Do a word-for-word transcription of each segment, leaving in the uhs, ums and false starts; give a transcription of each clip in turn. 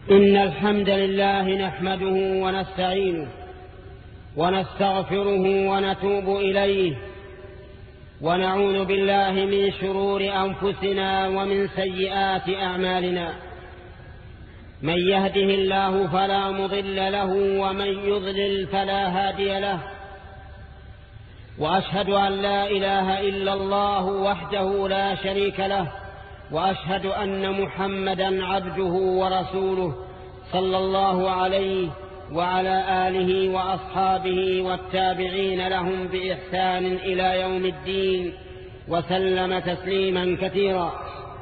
إن الحمد لله نحمده ونستعينه ونستغفره ونتوب إليه ونعوذ بالله من شرور أنفسنا ومن سيئات أعمالنا. من يهده الله فلا مضل له ومن يضلل فلا هادي له، وأشهد أن لا إله إلا الله وحده لا شريك له، وأشهد أن محمدا عبده ورسوله صلى الله عليه وعلى آله وأصحابه والتابعين لهم بإحسان إلى يوم الدين وسلم تسليما كثيرا.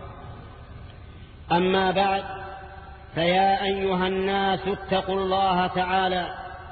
أما بعد، فيا أيها الناس اتقوا الله تعالى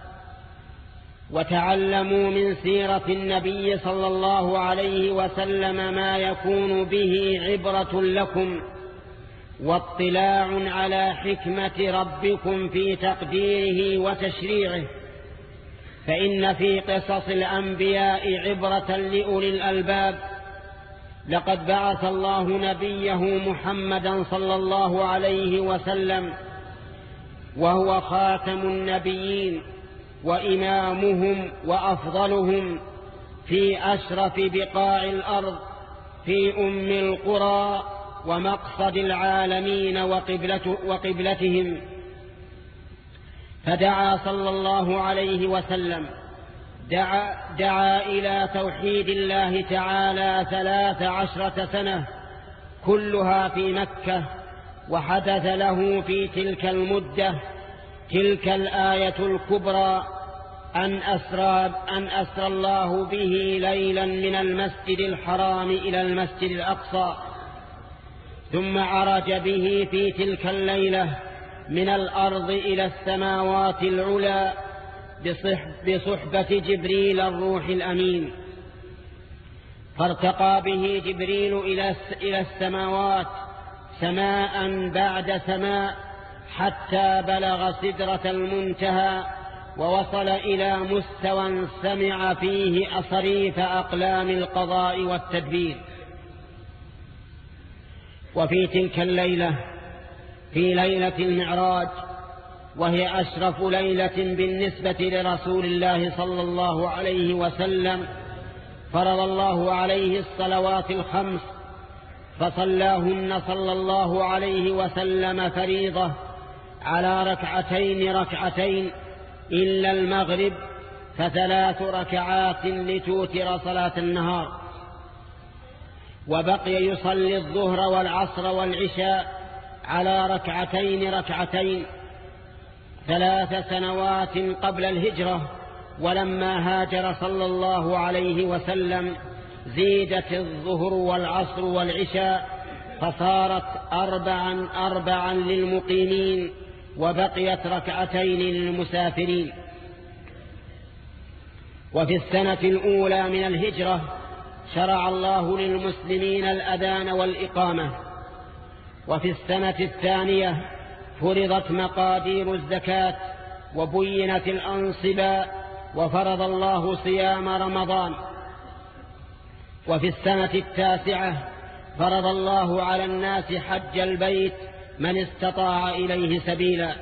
وتعلموا من سيرة النبي صلى الله عليه وسلم ما يكون به عبرة لكم واطلاع على حكمة ربكم في تقديره وتشريعه، فإن في قصص الأنبياء عبرة لأولي الألباب. لقد بعث الله نبيه محمدا صلى الله عليه وسلم وهو خاتم النبيين وإمامهم وأفضلهم في أشرف بقاع الأرض، في أم القرى ومقصد العالمين وقبلته وقبلتهم. فدعا صلى الله عليه وسلم دعا, دعا إلى توحيد الله تعالى ثلاث عشرة سنة كلها في مكة. وحدث له في تلك المدة تلك الآية الكبرى أن أسرى, أن أسرى الله به ليلا من المسجد الحرام إلى المسجد الأقصى، ثم عرج به في تلك الليلة من الأرض إلى السماوات العلى بصحبة جبريل الروح الأمين. فارتقى به جبريل إلى السماوات سماء بعد سماء حتى بلغ سدرة المنتهى، ووصل إلى مستوى سمع فيه أصريف أقلام القضاء والتدبير. وفي تلك الليلة، في ليلة المعراج، وهي أشرف ليلة بالنسبة لرسول الله صلى الله عليه وسلم، فرض الله عليه الصلوات الخمس فصلاهن صلى الله عليه وسلم فريضة على ركعتين ركعتين إلا المغرب، فثلاث ركعات لتوتر صلاة النهار. وبقي يصلي الظهر والعصر والعشاء على ركعتين ركعتين ثلاث سنوات قبل الهجرة. ولما هاجر صلى الله عليه وسلم زيدت الظهر والعصر والعشاء فصارت أربعا أربعا للمقيمين، وبقيت ركعتين للمسافرين. وفي السنة الأولى من الهجرة شرع الله للمسلمين الأذان والإقامة. وفي السنة الثانية فرضت مقادير الزكاة وبينت الأنصباء وفرض الله صيام رمضان. وفي السنة التاسعة فرض الله على الناس حج البيت من استطاع إليه سبيلا.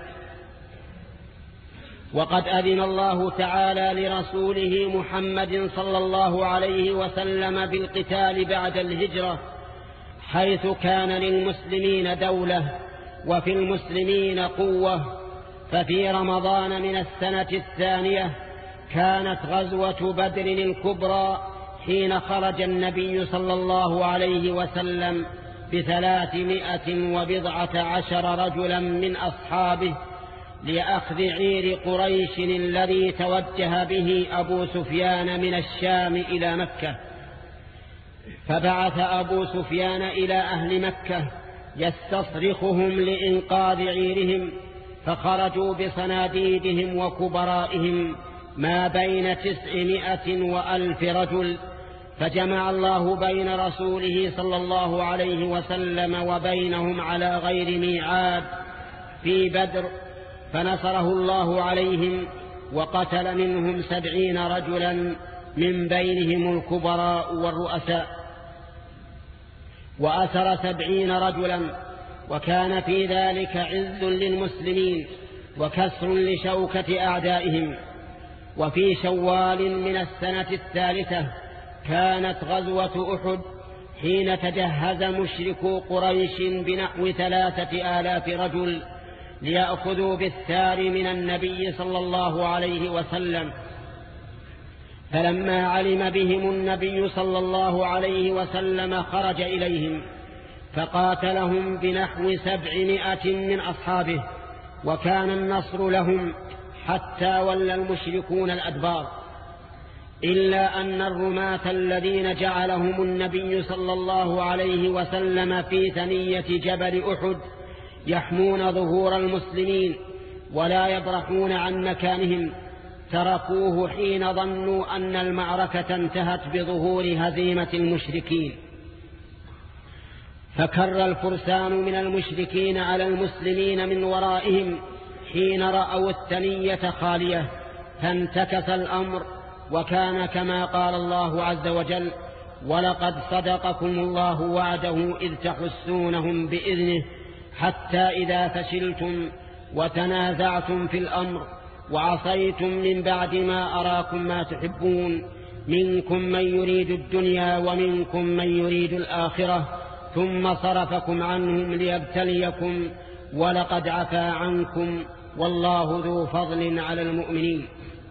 وقد أذن الله تعالى لرسوله محمد صلى الله عليه وسلم بالقتال بعد الهجرة، حيث كان للمسلمين دولة وفي المسلمين قوة. ففي رمضان من السنة الثانية كانت غزوة بدر الكبرى، حين خرج النبي صلى الله عليه وسلم بثلاثمائة وبضعة عشر رجلا من أصحابه لأخذ عير قريش الذي توجه به أبو سفيان من الشام إلى مكة. فبعث أبو سفيان إلى أهل مكة يستصرخهم لإنقاذ عيرهم، فخرجوا بصناديدهم وكبرائهم ما بين تسعمائة وألف رجل. فجمع الله بين رسوله صلى الله عليه وسلم وبينهم على غير ميعاد في بدر، فنصره الله عليهم وقتل منهم سبعين رجلا من بينهم الكبراء والرؤساء، وأسر سبعين رجلا وكان في ذلك عز للمسلمين وكسر لشوكة أعدائهم. وفي شوال من السنة الثالثة كانت غزوة أحد، حين تجهز مشركو قريش بنحو ثلاثة آلاف رجل ليأخذوا بالثار من النبي صلى الله عليه وسلم. فلما علم بهم النبي صلى الله عليه وسلم خرج إليهم فقاتلهم بنحو سبعمائة من أصحابه، وكان النصر لهم حتى ولى المشركون الأدبار، إلا أن الرماة الذين جعلهم النبي صلى الله عليه وسلم في ثنية جبل أحد يحمون ظهور المسلمين ولا يبرحون عن مكانهم تركوه حين ظنوا أن المعركة انتهت بظهور هزيمة المشركين. فكر الفرسان من المشركين على المسلمين من ورائهم حين رأوا الثنية خالية، فانتكس الأمر، وكان كما قال الله عز وجل: ولقد صدقكم الله وعده إذ تحسونهم بإذنه حتى إذا فشلتم وتنازعتم في الأمر وعصيتم من بعد ما أراكم ما تحبون منكم من يريد الدنيا ومنكم من يريد الآخرة ثم صرفكم عنهم ليبتليكم ولقد عفا عنكم والله ذو فضل على المؤمنين.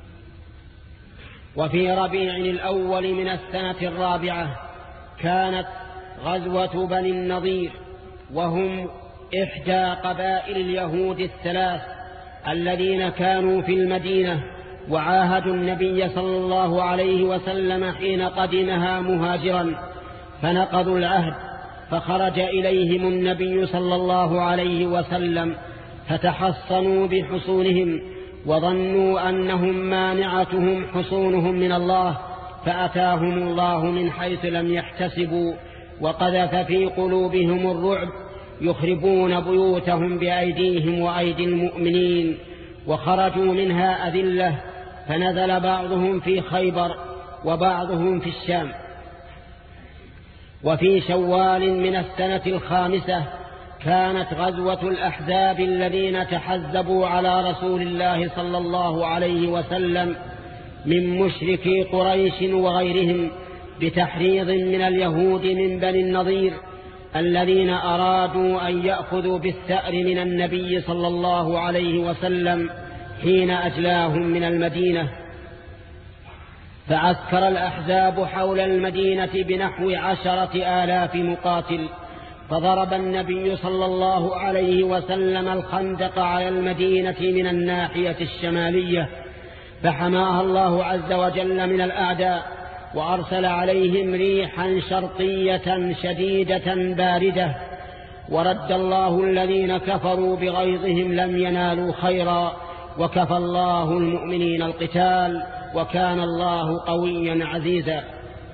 وفي ربيع الأول من السنة الرابعة كانت غزوة بني النضير، وهم إحدى قبائل اليهود الثلاث الذين كانوا في المدينة وعاهدوا النبي صلى الله عليه وسلم حين قدمها مهاجرا، فنقضوا العهد، فخرج إليهم النبي صلى الله عليه وسلم فتحصنوا بحصونهم وظنوا أنهم مانعتهم حصونهم من الله، فأتاهم الله من حيث لم يحتسبوا وقذف في قلوبهم الرعب يخربون بيوتهم بأيديهم وأيدي المؤمنين، وخرجوا منها أذلة، فنزل بعضهم في خيبر وبعضهم في الشام. وفي شوال من السنة الخامسة كانت غزوة الأحزاب الذين تحزبوا على رسول الله صلى الله عليه وسلم من مشركي قريش وغيرهم بتحريض من اليهود من بني النضير الذين أرادوا أن يأخذوا بالثأر من النبي صلى الله عليه وسلم حين أجلاهم من المدينة. فعسكر الأحزاب حول المدينة بنحو عشرة آلاف مقاتل، فضرب النبي صلى الله عليه وسلم الخندق على المدينة من الناحية الشمالية، فحماها الله عز وجل من الأعداء، وأرسل عليهم ريحا شرقية شديدة باردة، ورد الله الذين كفروا بغيظهم لم ينالوا خيرا، وكفى الله المؤمنين القتال، وكان الله قويا عزيزا.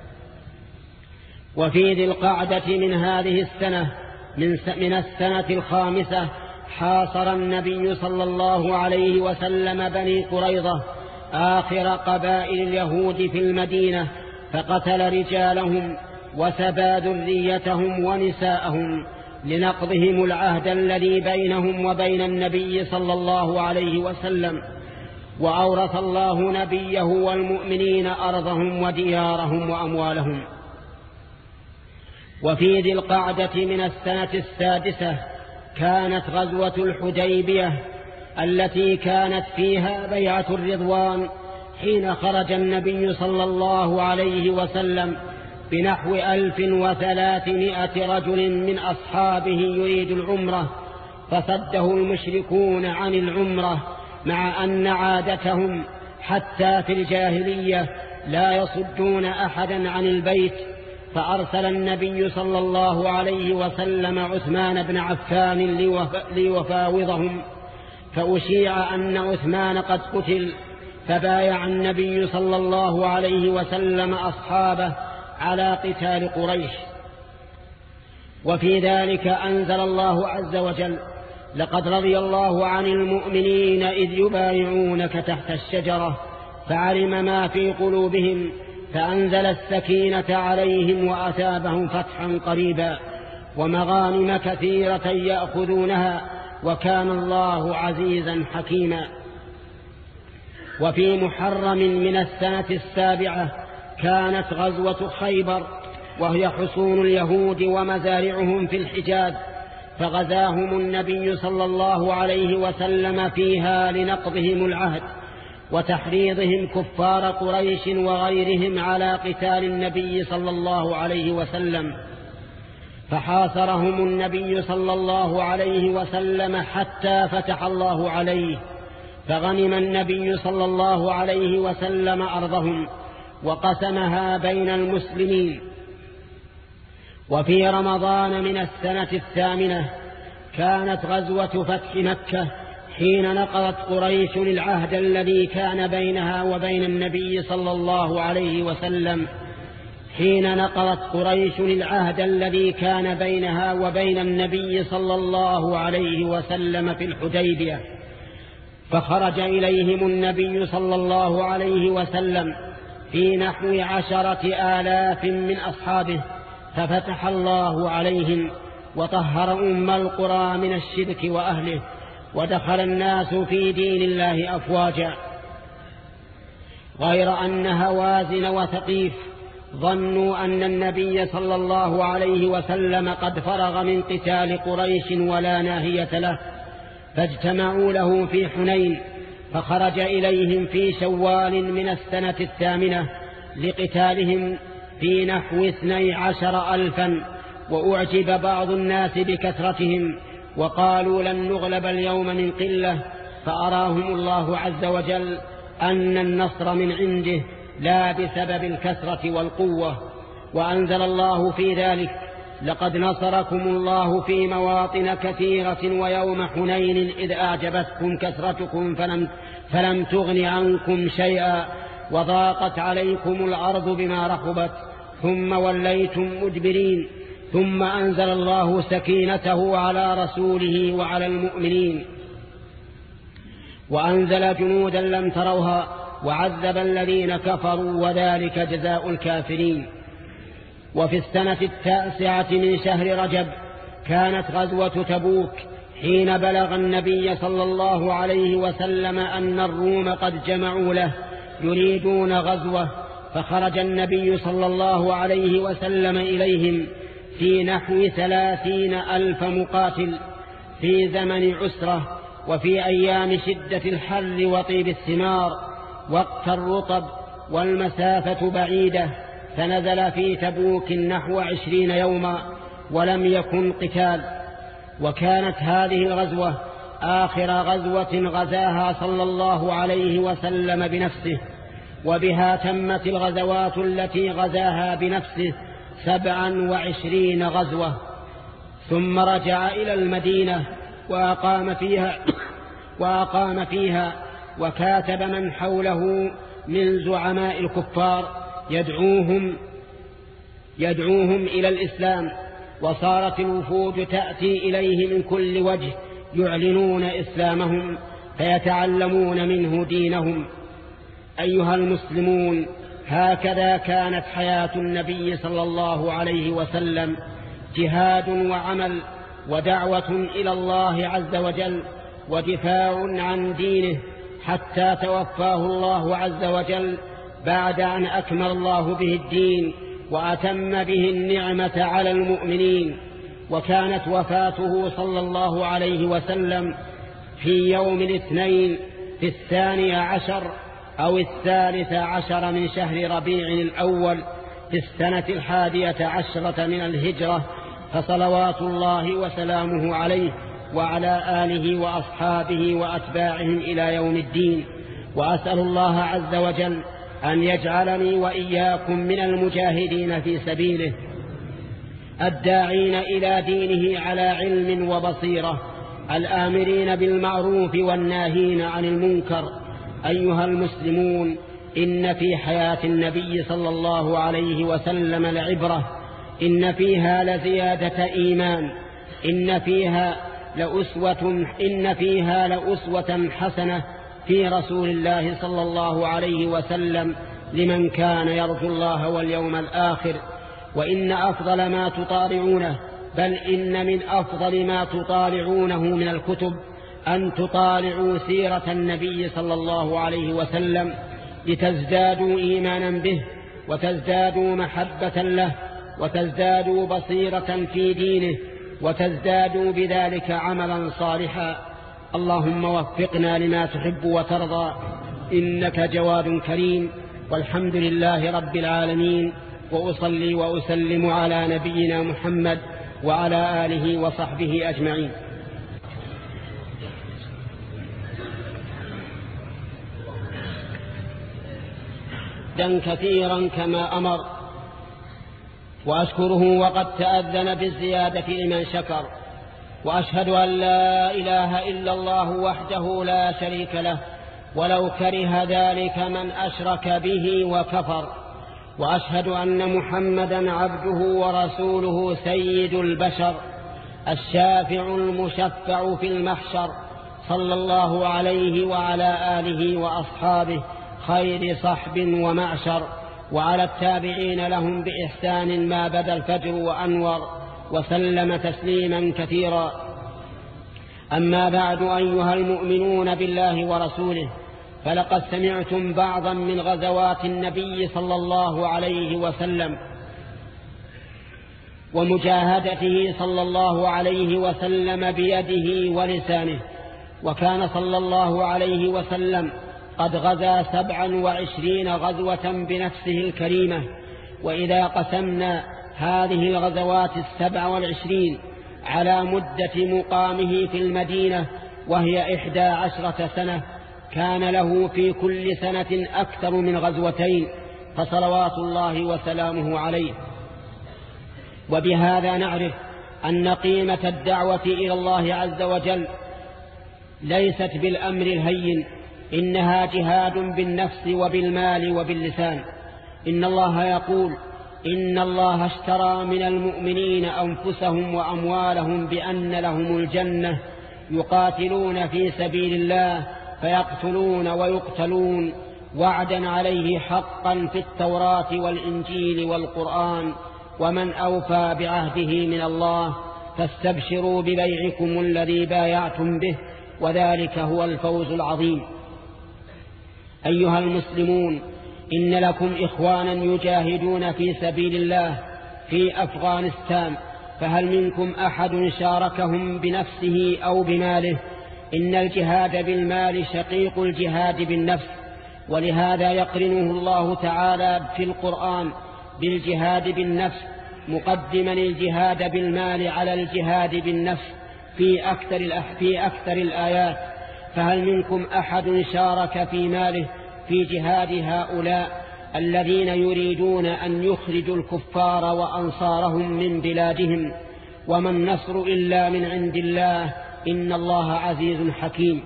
وفي ذي القعدة من هذه السنة من السنة الخامسة حاصر النبي صلى الله عليه وسلم بني قريظة آخر قبائل اليهود في المدينة، فقتل رجالهم وسبى ذريتهم ونساءهم لنقضهم العهد الذي بينهم وبين النبي صلى الله عليه وسلم، وأورث الله نبيه والمؤمنين أرضهم وديارهم وأموالهم. وفي ذي القعدة من السنة السادسة كانت غزوة الحديبية التي كانت فيها بيعة الرضوان، حين خرج النبي صلى الله عليه وسلم بنحو ألف وثلاثمائة رجل من أصحابه يريد العمرة، فصده المشركون عن العمرة، مع أن عادتهم حتى في الجاهلية لا يصدون أحدا عن البيت. فأرسل النبي صلى الله عليه وسلم عثمان بن عفان ليفاوضهم، فأشيع أن عثمان قد قتل، فبايع النبي صلى الله عليه وسلم أصحابه على قتال قريش. وفي ذلك أنزل الله عز وجل: لقد رضي الله عن المؤمنين إذ يبايعونك تحت الشجرة فعلم ما في قلوبهم فأنزل السكينة عليهم وأثابهم فتحا قريبا، ومغانم كثيرة يأخذونها، وكان الله عزيزا حكيما. وفي محرم من السنة السابعة كانت غزوة خيبر، وهي حصون اليهود ومزارعهم في الحجاز، فغزاهم النبي صلى الله عليه وسلم فيها لنقضهم العهد وتحريضهم كفار قريش وغيرهم على قتال النبي صلى الله عليه وسلم، فحاصرهم النبي صلى الله عليه وسلم حتى فتح الله عليه، فغنم النبي صلى الله عليه وسلم أرضهم وقسمها بين المسلمين. وفي رمضان من السنة الثامنة كانت غزوة فتح مكة، حين نقضت قريش العهد الذي كان بينها وبين النبي صلى الله عليه وسلم حين نقضت قريش العهد الذي كان بينها وبين النبي صلى الله عليه وسلم في الحديبية، فخرج إليهم النبي صلى الله عليه وسلم في نحو عشرة آلاف من أصحابه، ففتح الله عليهم وطهر أم القرى من الشرك وأهله، ودخل الناس في دين الله أفواجا. غير أن هوازن وثقيف ظنوا أن النبي صلى الله عليه وسلم قد فرغ من قتال قريش ولا ناهية له، فاجتمعوا له في حنين، فخرج إليهم في شوال من السنة الثامنة لقتالهم في نحو اثني عشر ألفا، وأعجب بعض الناس بكثرتهم وقالوا لن نغلب اليوم من قلة، فأراهم الله عز وجل أن النصر من عنده لا بسبب الكثرة والقوة. وأنزل الله في ذلك: لقد نصركم الله في مواطن كثيرة ويوم حنين إذ أعجبتكم كثرتكم فلم, فلم تغن عنكم شيئا وضاقت عليكم الأرض بما رحبت ثم وليتم مدبرين، ثم أنزل الله سكينته على رسوله وعلى المؤمنين وأنزل جنودا لم تروها وعذب الذين كفروا وذلك جزاء الكافرين. وفي السنة التاسعة من شهر رجب كانت غزوة تبوك، حين بلغ النبي صلى الله عليه وسلم أن الروم قد جمعوا له يريدون غزوة، فخرج النبي صلى الله عليه وسلم إليهم في نحو ثلاثين ألف مقاتل في زمن عسرة، وفي أيام شدة الحر وطيب الثمار وقت الرطب والمسافة بعيدة، فنزل في تبوك نحو عشرين يوما ولم يكن قتال. وكانت هذه الغزوة آخر غزوة غزاها صلى الله عليه وسلم بنفسه، وبها تمت الغزوات التي غزاها بنفسه سبعا وعشرين غزوة. ثم رجع إلى المدينة وأقام فيها, وأقام فيها وكاتب من حوله من زعماء الكفار يدعوهم, يدعوهم إلى الإسلام، وصارت الوفود تأتي إليه من كل وجه يعلنون إسلامهم فيتعلمون منه دينهم. أيها المسلمون، هكذا كانت حياة النبي صلى الله عليه وسلم، جهاد وعمل ودعوة إلى الله عز وجل ودفاع عن دينه، حتى توفاه الله عز وجل بعد أن أكمل الله به الدين وأتم به النعمة على المؤمنين. وكانت وفاته صلى الله عليه وسلم في يوم الاثنين في الثاني عشر أو الثالث عشر من شهر ربيع الأول في السنة الحادية عشرة من الهجرة، فصلوات الله وسلامه عليه وعلى آله وأصحابه وأتباعهم إلى يوم الدين. وأسأل الله عز وجل أن يجعلني وإياكم من المجاهدين في سبيله الداعين إلى دينه على علم وبصيرة، الآمرين بالمعروف والناهين عن المنكر. أيها المسلمون، إن في حياة النبي صلى الله عليه وسلم لعبرة، إن فيها لزيادة إيمان، إن فيها لأسوة, إن فيها لأسوة حسنة في رسول الله صلى الله عليه وسلم لمن كان يرجو الله واليوم الآخر. وإن أفضل ما تطارعونه بل إن من أفضل ما تطالعونه من الكتب أن تطالعوا سيرة النبي صلى الله عليه وسلم لتزدادوا إيمانا به وتزدادوا محبة له وتزدادوا بصيرة في دينه وتزدادوا بذلك عملا صالحا. اللهم وفقنا لما تحب وترضى إنك جواد كريم، والحمد لله رب العالمين، وأصلي وأسلم على نبينا محمد وعلى آله وصحبه أجمعين. كثيرا كما أمر، وأشكره وقد تأذن بالزيادة لمن شكر، وأشهد أن لا إله إلا الله وحده لا شريك له ولو كره ذلك من أشرك به وكفر، وأشهد أن محمدا عبده ورسوله سيد البشر الشافع المشفع في المحشر، صلى الله عليه وعلى آله وأصحابه خير صحب ومعشر، وعلى التابعين لهم بإحسان ما بدا الفجر وأنور، وسلم تسليما كثيرا. أما بعد، أيها المؤمنون بالله ورسوله، فلقد سمعتم بعضا من غزوات النبي صلى الله عليه وسلم ومجاهدته صلى الله عليه وسلم بيده ولسانه، وكان صلى الله عليه وسلم قد غزا سبعا وعشرين غزوة بنفسه الكريمة. وإذا قسمنا هذه الغزوات السبع والعشرين على مدة مقامه في المدينة وهي إحدى عشرة سنة، كان له في كل سنة أكثر من غزوتين، فصلوات الله وسلامه عليه. وبهذا نعرف أن قيمة الدعوة إلى الله عز وجل ليست بالأمر الهين، إنها جهاد بالنفس وبالمال وباللسان. إن الله يقول: إن الله اشترى من المؤمنين أنفسهم وأموالهم بأن لهم الجنة يقاتلون في سبيل الله فيقتلون ويقتلون، وعدا عليه حقا في التوراة والإنجيل والقرآن، ومن أوفى بعهده من الله، فاستبشروا ببيعكم الذي بايعتم به، وذلك هو الفوز العظيم. أيها المسلمون، إن لكم إخوانا يجاهدون في سبيل الله في أفغانستان، فهل منكم أحد شاركهم بنفسه أو بماله؟ إن الجهاد بالمال شقيق الجهاد بالنفس، ولهذا يقرنه الله تعالى في القرآن بالجهاد بالنفس، مقدما الجهاد بالمال على الجهاد بالنفس في أكثر, في أكثر الآيات. فهل منكم أحد شارك في ماله في جهاد هؤلاء الذين يريدون أن يخرجوا الكفار وأنصارهم من بلادهم؟ وما النصر إلا من عند الله، إن الله عزيز حكيم.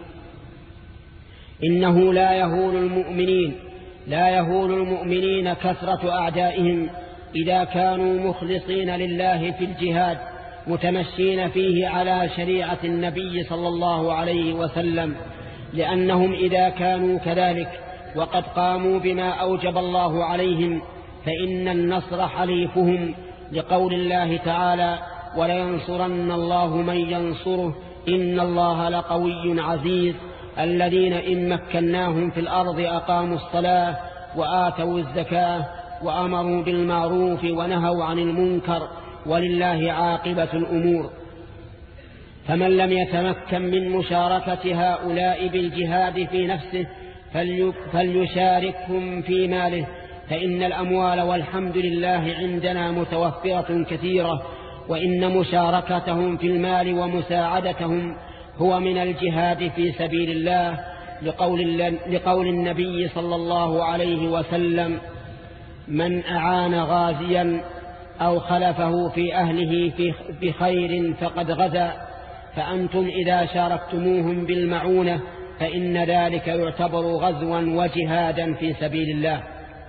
إنه لا يهول المؤمنين لا يهول المؤمنين كثرة أعدائهم إذا كانوا مخلصين لله في الجهاد، متمشين فيه على شريعة النبي صلى الله عليه وسلم، لأنهم إذا كانوا كذلك وقد قاموا بما أوجب الله عليهم فإن النصر حليفهم، لقول الله تعالى: ولينصرن الله من ينصره إن الله لقوي عزيز. الذين إن مكناهم في الأرض أقاموا الصلاة وآتوا الزكاة وأمروا بالمعروف ونهوا عن المنكر، ولله عاقبة الأمور. فمن لم يتمكن من مشاركة هؤلاء بالجهاد في نفسه فليشاركهم في ماله، فإن الأموال والحمد لله عندنا متوفرة كثيرة، وإن مشاركتهم في المال ومساعدتهم هو من الجهاد في سبيل الله، لقول, لقول النبي صلى الله عليه وسلم: من أعان غازيا أو خلفه في أهله في بخير فقد غزا. فأنتم إذا شاركتموهم بالمعونة فإن ذلك يعتبر غزوا وجهادا في سبيل الله.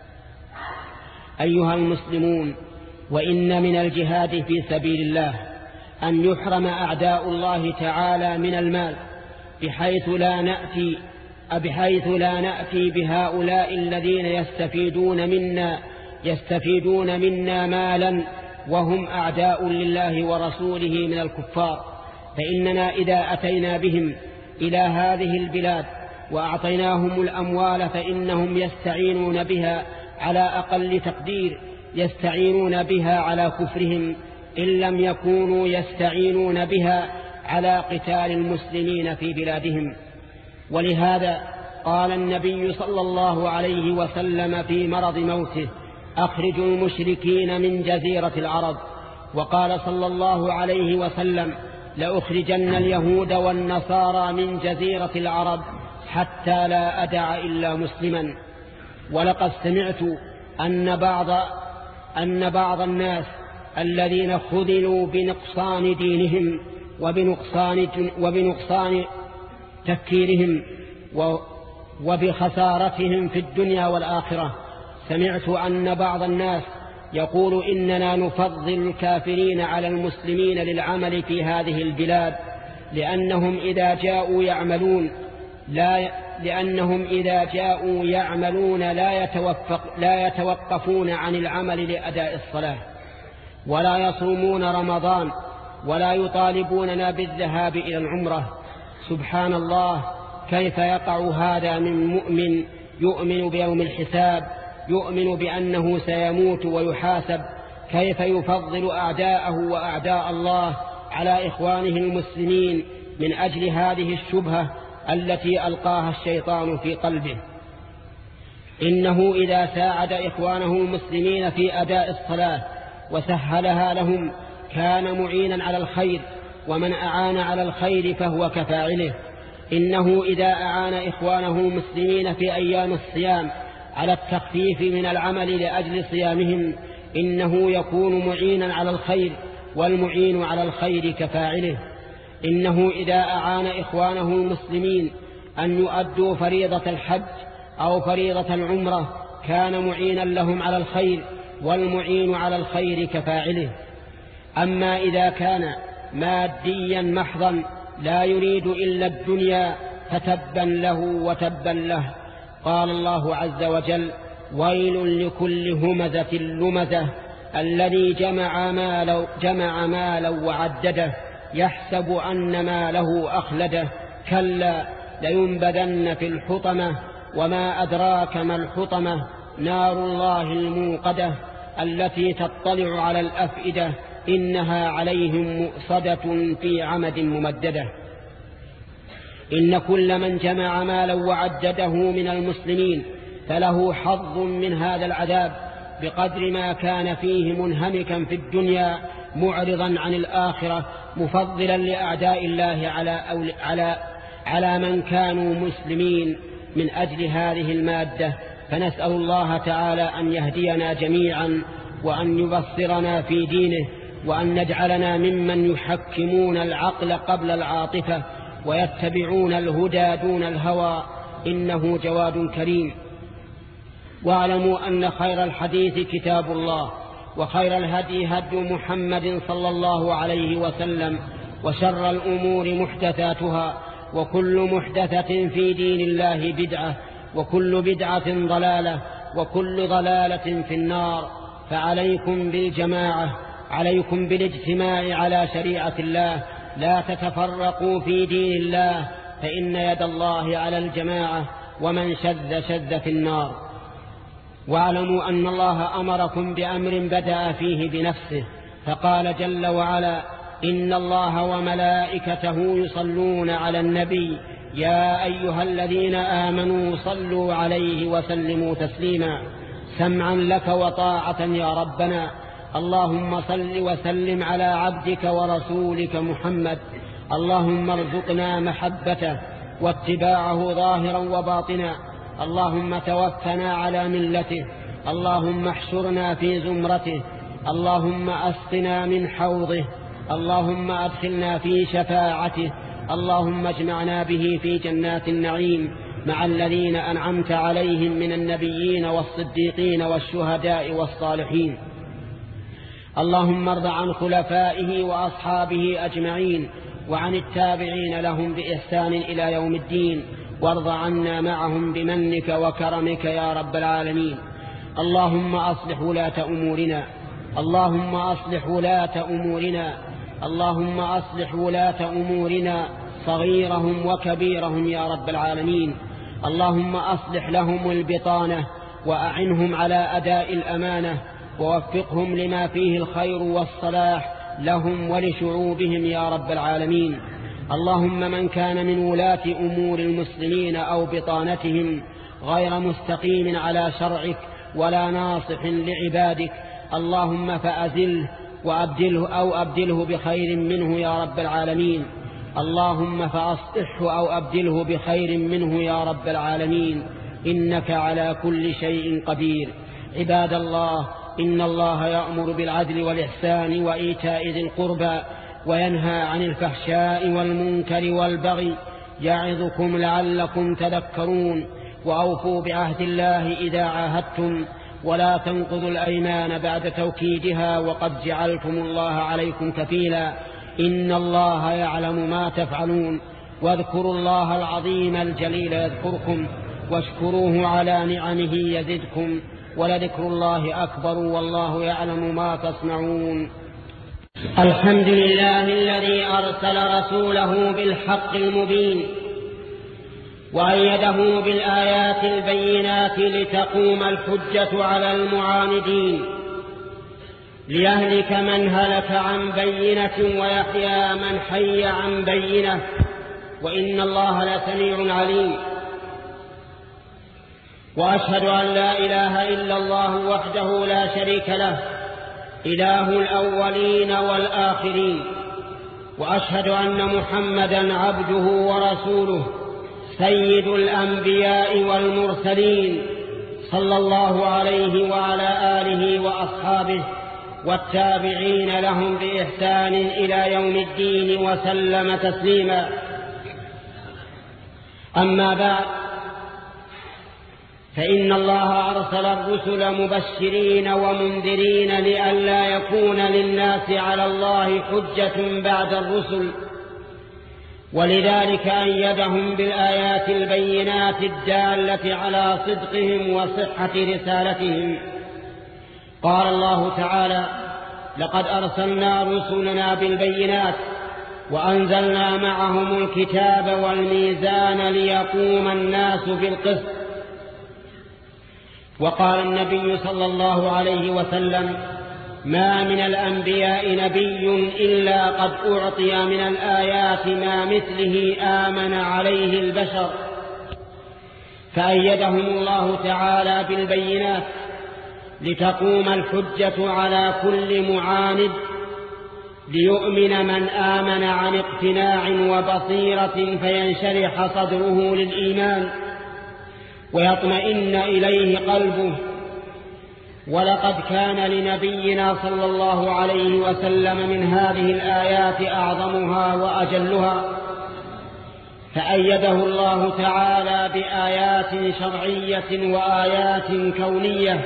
أيها المسلمون، وإن من الجهاد في سبيل الله أن يحرم أعداء الله تعالى من المال، بحيث لا نأتي بحيث لا نأتي بهؤلاء الذين يستفيدون منا يستفيدون منا مالا وهم أعداء لله ورسوله من الكفار، فإننا إذا أتينا بهم إلى هذه البلاد وأعطيناهم الأموال فإنهم يستعينون بها على أقل تقدير، يستعينون بها على كفرهم إن لم يكونوا يستعينون بها على قتال المسلمين في بلادهم. ولهذا قال النبي صلى الله عليه وسلم في مرض موته: أخرجوا المشركين من جزيرة العرب. وقال صلى الله عليه وسلم: لأخرجن اليهود والنصارى من جزيرة العرب حتى لا أدع إلا مسلما. ولقد سمعت أن بعض, أن بعض الناس الذين خذلوا بنقصان دينهم وبنقصان, وبنقصان تفكيرهم وبخسارتهم في الدنيا والآخرة، سمعت أن بعض الناس يقول: إننا نفضل الكافرين على المسلمين للعمل في هذه البلاد، لأنهم إذا جاءوا يعملون لا لأنهم إذا جاءوا يعملون لا يتوفق لا يتوقفون عن العمل لأداء الصلاة، ولا يصومون رمضان، ولا يطالبوننا بالذهاب إلى العمرة. سبحان الله، كيف يقع هذا من مؤمن يؤمن بيوم الحساب، يؤمن بأنه سيموت ويحاسب؟ كيف يفضل أعداءه وأعداء الله على إخوانه المسلمين من أجل هذه الشبهة التي ألقاها الشيطان في قلبه؟ إنه إذا ساعد إخوانه المسلمين في أداء الصلاة وسهلها لهم كان معينا على الخير، ومن أعان على الخير فهو كفاعله. إنه إذا أعان إخوانه المسلمين في أيام الصيام على التخفيف من العمل لأجل صيامهم إنه يكون معينا على الخير، والمعين على الخير كفاعله. إنه إذا أعان إخوانه المسلمين أن يؤدوا فريضة الحج أو فريضة العمرة كان معينا لهم على الخير، والمعين على الخير كفاعله. أما إذا كان ماديا محضا لا يريد إلا الدنيا فتبا له وتبا له. قال الله عز وجل: ويل لكل همزة لمزة الذي جمع مالا, جمع مالا وعدده يحسب أن ماله أخلده كلا لينبذن في الحطمة وما أدراك ما الحطمة نار الله الموقدة التي تطلع على الأفئدة إنها عليهم مؤصدة في عمد ممددة. إن كل من جمع مالا وعدده من المسلمين فله حظ من هذا العذاب بقدر ما كان فيه منهمكا في الدنيا معرضا عن الآخرة مفضلا لأعداء الله على, على, على من كانوا مسلمين من أجل هذه المادة. فنسأل الله تعالى أن يهدينا جميعا، وأن يبصرنا في دينه، وأن نجعلنا ممن يحكمون العقل قبل العاطفة ويتبعون الهدى دون الهوى، إنه جواد كريم. واعلموا أن خير الحديث كتاب الله، وخير الهدي هدي محمد صلى الله عليه وسلم، وشر الأمور محدثاتها، وكل محدثة في دين الله بدعة، وكل بدعة ضلالة، وكل ضلالة في النار. فعليكم بالجماعة، عليكم بالاجتماع على شريعة الله، لا تتفرقوا في دين الله، فإن يد الله على الجماعة، ومن شذ شذ في النار. واعلموا أن الله أمركم بأمر بدأ فيه بنفسه، فقال جل وعلا: إن الله وملائكته يصلون على النبي يا أيها الذين آمنوا صلوا عليه وسلموا تسليما. سمعا لك وطاعة يا ربنا. اللهم صل وسلم على عبدك ورسولك محمد. اللهم ارزقنا محبته واتباعه ظاهرا وباطنا. اللهم توفنا على ملته. اللهم احشرنا في زمرته. اللهم أسقنا من حوضه. اللهم أدخلنا في شفاعته. اللهم اجمعنا به في جنات النعيم مع الذين أنعمت عليهم من النبيين والصديقين والشهداء والصالحين. اللهم ارض عن خلفائه وأصحابه أجمعين، وعن التابعين لهم بإحسان إلى يوم الدين، وارض عنا معهم بمنك وكرمك يا رب العالمين. اللهم أصلح ولاة أمورنا، اللهم أصلح ولاة أمورنا اللهم أصلح ولاة أمورنا صغيرهم وكبيرهم يا رب العالمين. اللهم أصلح لهم البطانة وأعنهم على أداء الأمانة ووفقهم لما فيه الخير والصلاح لهم ولشعوبهم يا رب العالمين. اللهم من كان من ولاة أمور المسلمين أو بطانتهم غير مستقيم على شرعك ولا ناصح لعبادك اللهم فأزله وأبدله أو أبدله بخير منه يا رب العالمين. اللهم فأصلحه أو أبدله بخير منه يا رب العالمين إنك على كل شيء قدير. عباد الله، إن الله يأمر بالعدل والإحسان وإيتاء ذي القربى وينهى عن الفحشاء والمنكر والبغي يعظكم لعلكم تذكرون. وأوفوا بعهد الله إذا عاهدتم ولا تنقضوا الأيمان بعد توكيدها وقد جعلتم الله عليكم كفيلا إن الله يعلم ما تفعلون. واذكروا الله العظيم الجليل يذكركم واشكروه على نعمه يزدكم ولذكر الله أكبر والله يعلم ما تصنعون. الحمد لله الذي أرسل رسوله بالحق المبين وأيده بالآيات البينات لتقوم الحجة على المعاندين ليهلك من هلك عن بينة ويحيى من حي عن بينة وإن الله لسميع عليم. وأشهد أن لا إله إلا الله وحده لا شريك له إله الأولين والآخرين. وأشهد أن محمدا عبده ورسوله سيد الأنبياء والمرسلين صلى الله عليه وعلى آله وأصحابه والتابعين لهم بإحسان إلى يوم الدين وسلم تسليما. أما بعد، فإن الله أرسل الرسل مبشرين ومنذرين لئلا يكون للناس على الله حجة بعد الرسل، ولذلك أيدهم بالآيات البينات الدالة على صدقهم وصحة رسالتهم. قال الله تعالى: لقد أرسلنا رسلنا بالبينات وأنزلنا معهم الكتاب والميزان ليقوم الناس بالقسط. وقال النبي صلى الله عليه وسلم: ما من الأنبياء نبي إلا قد أعطي من الآيات ما مثله آمن عليه البشر. فأيدهم الله تعالى بالبينات لتقوم الحجة على كل معاند ليؤمن من آمن عن اقتناع وبصيرة فينشرح صدره للإيمان ويطمئن إليه قلبه. ولقد كان لنبينا صلى الله عليه وسلم من هذه الآيات أعظمها وأجلها، فأيده الله تعالى بآيات شرعية وآيات كونية.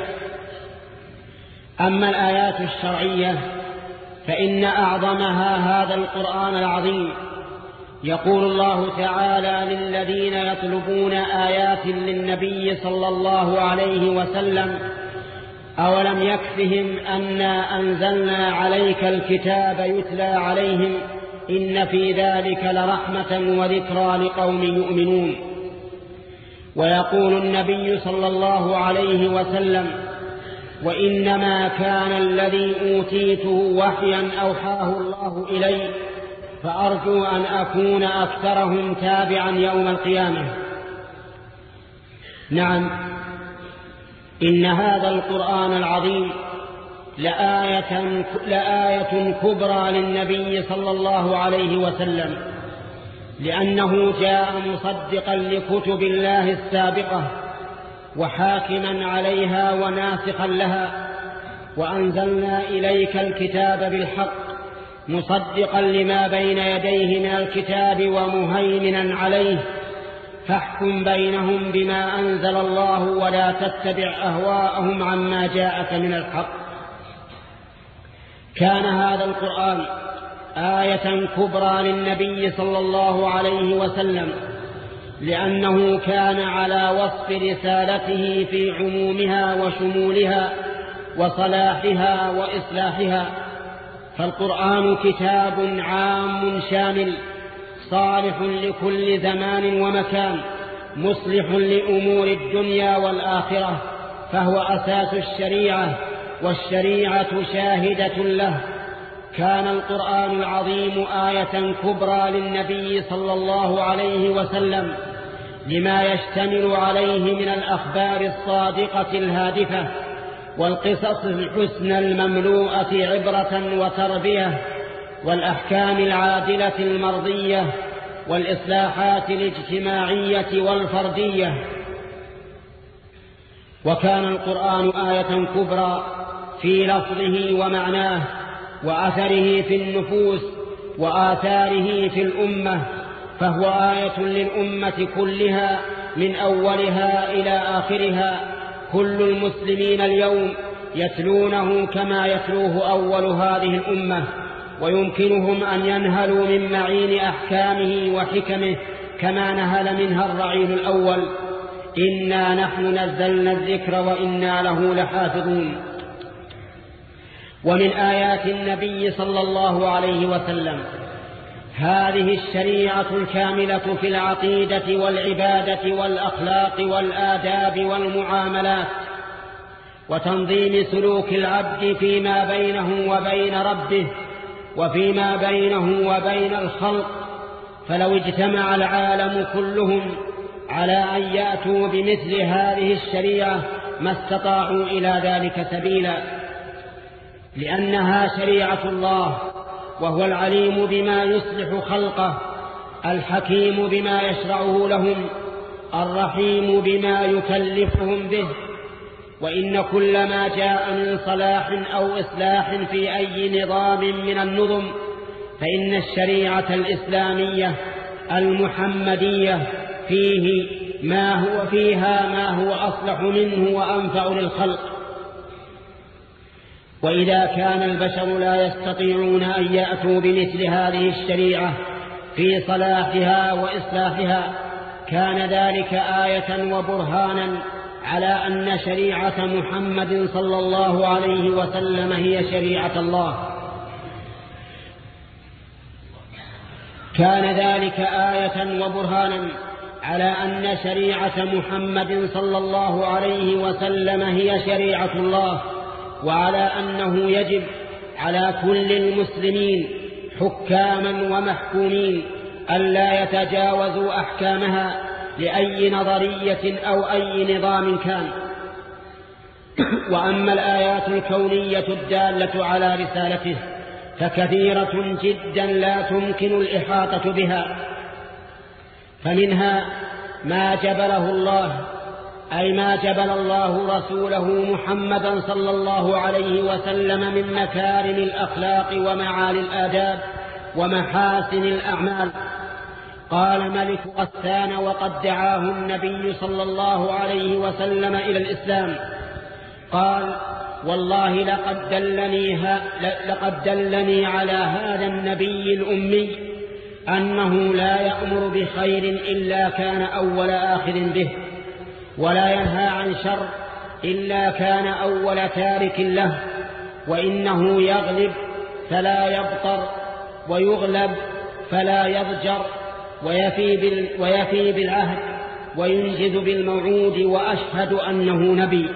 أما الآيات الشرعية فإن أعظمها هذا القرآن العظيم. يقول الله تعالى للذين يطلبون آيات للنبي صلى الله عليه وسلم: أولم يكفهم أنا أنزلنا عليك الكتاب يتلى عليهم إن في ذلك لرحمة وذكرى لقوم يؤمنون. ويقول النبي صلى الله عليه وسلم: وإنما كان الذي أوتيته وحيا أوحاه الله إلي فأرجو أن أكون أكثرهم تابعا يوم القيامة. نعم، إن هذا القرآن العظيم لآية, لآية كبرى للنبي صلى الله عليه وسلم، لأنه جاء مصدقا لكتب الله السابقة وحاكما عليها وناسخا لها. وأنزلنا إليك الكتاب بالحق مصدقا لما بين يديه من الكتاب ومهيمنا عليه، فاحكم بينهم بما أنزل الله ولا تتبع أهواءهم عما جاءك من الحق. كان هذا القرآن آية كبرى للنبي صلى الله عليه وسلم، لأنه كان على وصف رسالته في عمومها وشمولها وصلاحها وإصلاحها. فالقرآن كتاب عام شامل صالح لكل زمان ومكان، مصلح لأمور الدنيا والآخرة، فهو أساس الشريعة، والشريعة شاهدة له. كان القرآن العظيم آية كبرى للنبي صلى الله عليه وسلم لما يشتمل عليه من الأخبار الصادقة الهادفة والقصص الحسنى المملوءة عبرة وتربية، والأحكام العادلة المرضية، والإصلاحات الاجتماعية والفردية. وكان القرآن آية كبرى في لفظه ومعناه وأثره في النفوس وآثاره في الأمة، فهو آية للأمة كلها من أولها إلى آخرها. كل المسلمين اليوم يتلونه كما يتلوه أول هذه الأمة، ويمكنهم أن ينهلوا من معين أحكامه وحكمه كما نهل منها الرعيل الأول. إنا نحن نزلنا الذكر وإنا له لحافظون. ومن آيات النبي صلى الله عليه وسلم هذه الشريعة الكاملة في العقيدة والعبادة والأخلاق والآداب والمعاملات، وتنظيم سلوك العبد فيما بينه وبين ربه وفيما بينه وبين الخلق. فلو اجتمع العالم كلهم على أن يأتوا بمثل هذه الشريعة ما استطاعوا إلى ذلك سبيلا، لأنها شريعة الله، وهو العليم بما يصلح خلقه، الحكيم بما يشرعه لهم، الرحيم بما يكلفهم به. وإن كل ما جاء من صلاح أو إصلاح في أي نظام من النظم فإن الشريعة الإسلامية المحمدية فيه ما هو فيها ما هو أصلح منه وأنفع للخلق. وإذا كان البشر لا يستطيعون أن يأتوا بمثل هذه الشريعة في صلاحها وإصلاحها، كان ذلك آية وبرهانا على أن شريعة محمد صلى الله عليه وسلم هي شريعة الله. كان ذلك آية وبرهانا على أن شريعة محمد صلى الله عليه وسلم هي شريعة الله، وعلى أنه يجب على كل المسلمين حكاما ومحكومين ألا يتجاوزوا أحكامها لأي نظرية أو أي نظام كان. وأما الآيات الكونية الدالة على رسالته فكثيرة جدا لا تمكن الإحاطة بها، فمنها ما جبله الله، أي ما جبل الله رسوله محمدا صلى الله عليه وسلم من مكارم الأخلاق ومعالي الآداب ومحاسن الأعمال. قال ملك غسان وقد دعاه النبي صلى الله عليه وسلم إلى الإسلام، قال: والله لقد دلني, لقد دلني على هذا النبي الأمي أنه لا يأمر بخير إلا كان أول آخذ به، ولا ينهى عن شر إلا كان أول تارك له، وإنه يغلب فلا يبطر، ويغلب فلا يضجر، ويفي, بال ويفي بالعهد، وينجز بالموعود، وأشهد أنه نبي.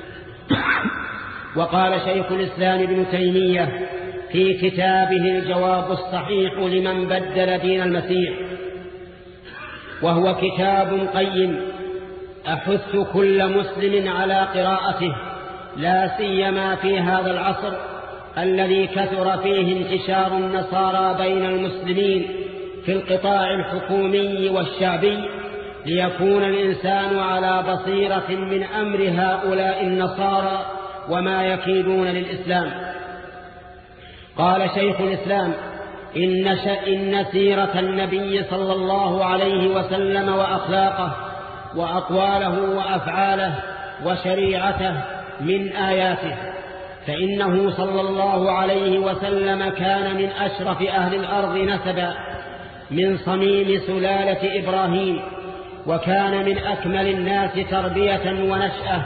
وقال شيخ الإسلام ابن تيمية في كتابه الجواب الصحيح لمن بدل دين المسيح، وهو كتاب قيم أحث كل مسلم على قراءته، لا سيما في هذا العصر الذي كثر فيه انتشار النصارى بين المسلمين في القطاع الحكومي والشعبي، ليكون الإنسان على بصيرة من أمر هؤلاء النصارى وما يكيدون للإسلام. قال شيخ الإسلام: إن, إن سيرة النبي صلى الله عليه وسلم وأخلاقه وأقواله وأفعاله وشريعته من آياته، فإنه صلى الله عليه وسلم كان من أشرف أهل الأرض نسبا، من صميم سلالة إبراهيم، وكان من أكمل الناس تربية ونشأة،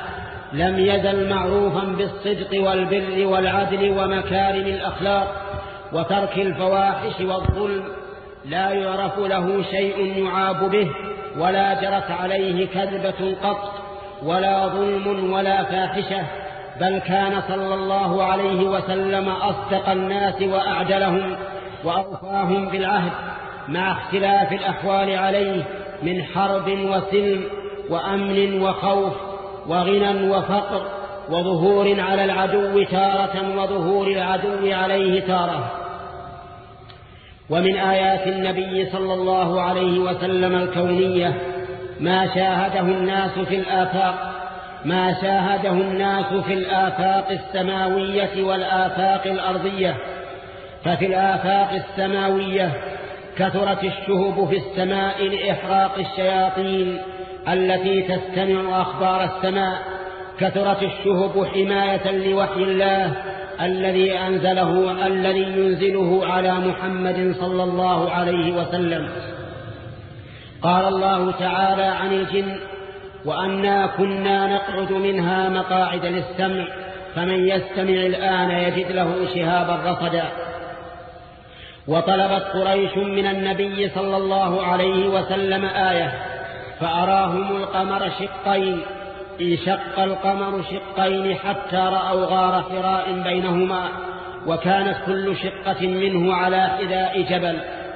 لم يزل معروفا بالصدق والبر والعدل ومكارم الأخلاق وترك الفواحش والظلم، لا يعرف له شيء يعاب به، ولا جرت عليه كذبة قط، ولا ظلم ولا فاحشة، بل كان صلى الله عليه وسلم أصدق الناس وأعدلهم وأوفاهم بالعهد، مع اختلاف الأحوال عليه من حرب وسلم وأمن وخوف وغنى وفقر وظهور على العدو تارة وظهور العدو عليه تارة. ومن آيات النبي صلى الله عليه وسلم الكونية ما شاهده الناس في الآفاق ما شاهده الناس في الآفاق السماوية والآفاق الأرضية. ففي الآفاق السماوية كثرت الشهب في السماء لإحراق الشياطين التي تستمع أخبار السماء، كثرت الشهب حماية لوحي الله الذي أنزله الذي ينزله على محمد صلى الله عليه وسلم. قال الله تعالى عن الجن: وأنا كنا نقعد منها مقاعد للسمع فمن يستمع الآن يجد له شهابا رصدا. وطلبت قريش من النبي صلى الله عليه وسلم آية فأراهم القمر شقين، انشق القمر شقين حتى رأوا غار حراء بينهما، وكانت كل شقة منه على حذاء جبل.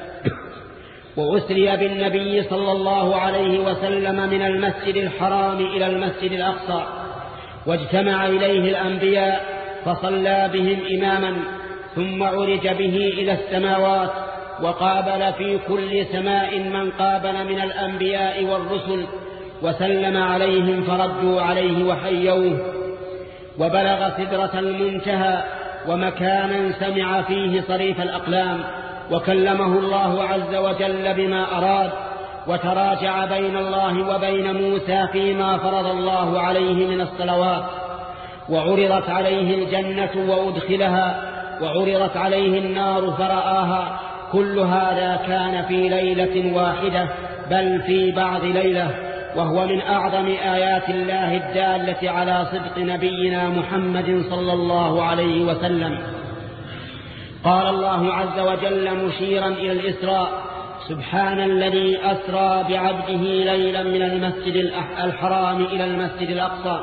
وأسري بالنبي صلى الله عليه وسلم من المسجد الحرام إلى المسجد الأقصى، واجتمع إليه الأنبياء فصلى بهم إماما، ثم عرج به إلى السماوات، وقابل في كل سماء من قابل من الأنبياء والرسل، وسلم عليهم فردوا عليه وحيوه، وبلغ سدرة المنتهى ومكانا سمع فيه صريف الأقلام، وكلمه الله عز وجل بما أراد، وتراجع بين الله وبين موسى فيما فرض الله عليه من الصلوات، وعرضت عليه الجنة وأدخلها، وعرضت عليه النار فرآها. كل هذا كان في ليلة واحدة، بل في بعض ليلة، وهو من أعظم آيات الله الدالة على صدق نبينا محمد صلى الله عليه وسلم. قال الله عز وجل مشيرا إلى الإسراء: سبحان الذي أسرى بعبده ليلا من المسجد الحرام إلى المسجد الأقصى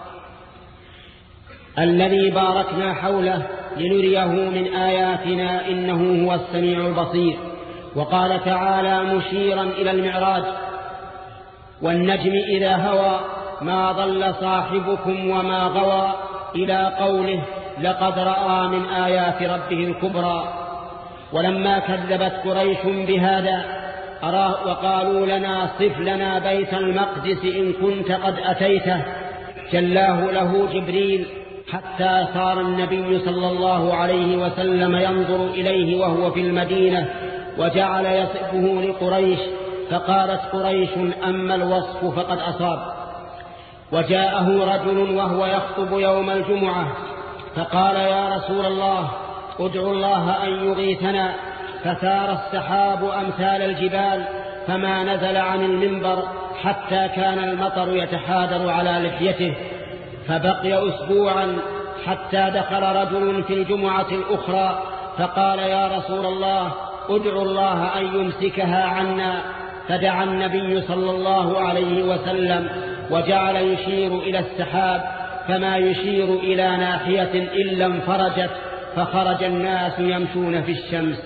الذي باركنا حوله لنريه من آياتنا إنه هو السميع البصير. وقال تعالى مشيرا إلى المعراج: والنجم إذا هوى ما ضل صاحبكم وما غوى، إلى قوله: لقد رأى من آيات ربه الكبرى. ولما كذبت قريش بهذا أراه وقالوا لنا صف لنا بيت المقدس إن كنت قد أتيته، جلاه له جبريل حتى صار النبي صلى الله عليه وسلم ينظر إليه وهو في المدينة، وجعل يصفه لقريش، فقالت قريش: أما الوصف فقد أصاب. وجاءه رجل وهو يخطب يوم الجمعة فقال: يا رسول الله ادعو الله أن يغيثنا، فثار السحاب أمثال الجبال، فما نزل عن المنبر حتى كان المطر يتحادر على لحيته، فبقي أسبوعا حتى دخل رجل في الجمعة الأخرى فقال: يا رسول الله ادعو الله أن يمسكها عنا، فدعا النبي صلى الله عليه وسلم وجعل يشير إلى السحاب، فما يشير إلى ناحية إلا انفرجت، فخرج الناس يمشون في الشمس.